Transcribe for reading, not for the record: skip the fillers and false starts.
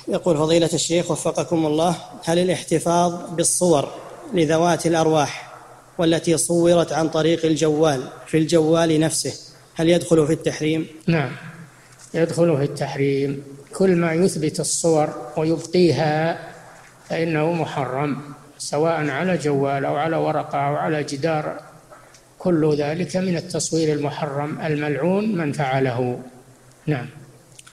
يقول فضيلة الشيخ وفقكم الله: هل الاحتفاظ بالصور لذوات الأرواح والتي صورت عن طريق الجوال في الجوال نفسه هل يدخل في التحريم؟ نعم، يدخل في التحريم. كل ما يثبت الصور ويبقيها فإنه محرم، سواء على جوال أو على ورقة أو على جدار. كل ذلك من التصوير المحرم الملعون من فعله. نعم.